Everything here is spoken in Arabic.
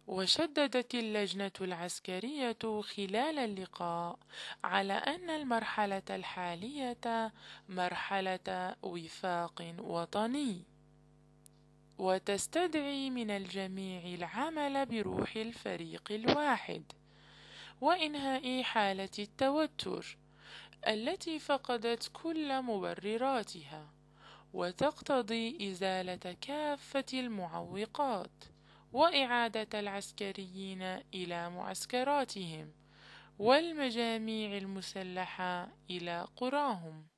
وشددت اللجنة العسكرية خلال اللقاء على أن المرحلة الحالية مرحلة وفاق وطني، وتستدعي من الجميع العمل بروح الفريق الواحد وإنهاء حالة التوتر التي فقدت كل مبرراتها، وتقتضي إزالة كافة المعوقات وإعادة العسكريين إلى معسكراتهم والمجاميع المسلحة إلى قراهم.